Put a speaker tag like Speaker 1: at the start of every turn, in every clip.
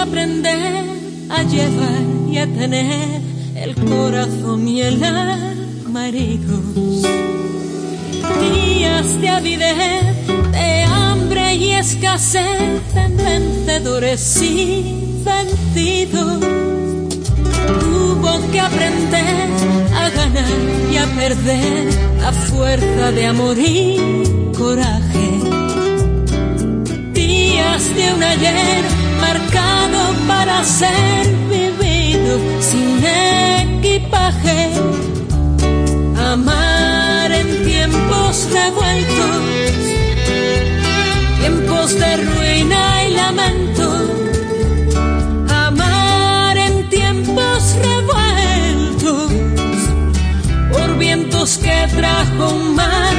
Speaker 1: aprender a llevar y a tener el corazón y el alma heridos. Días de avidez, de hambre y escasez, en vencedores y vencidos. Tuvo que aprender a ganar y a perder a fuerza de amor y coraje. Días de un ayer marcado para ser vivido sin equipaje. Amar en tiempos revueltos, tiempos de ruina y lamento. Amar en tiempos revueltos, por vientos que trajo un mar,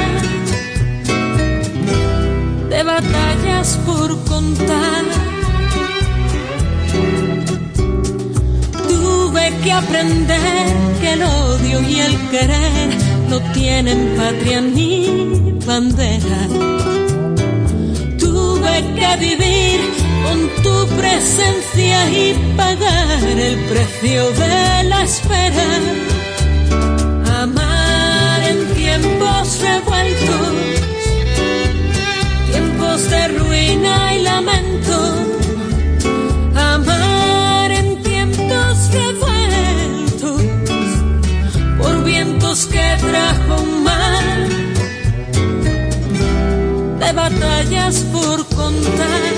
Speaker 1: de batallas por contar. Tuve que aprender que el odio y el querer no tienen patria ni bandera. Tuve que vivir con tu presencia y pagar el precio de la espera. Amar en tiempos revueltos, tiempos de ruina y lamento. Amar en tiempos revueltos, por vientos que trajo un mar, de batallas por contar.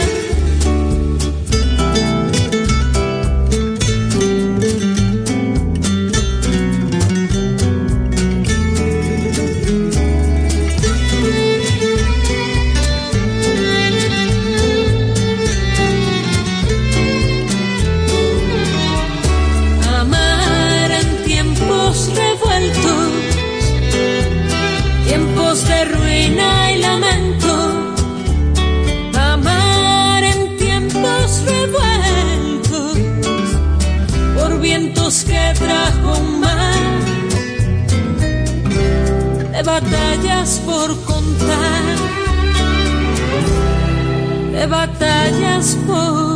Speaker 1: De ruina y lamento. Amar en tiempos revueltos, por vientos que trajo un mar, de batallas por contar, de batallas por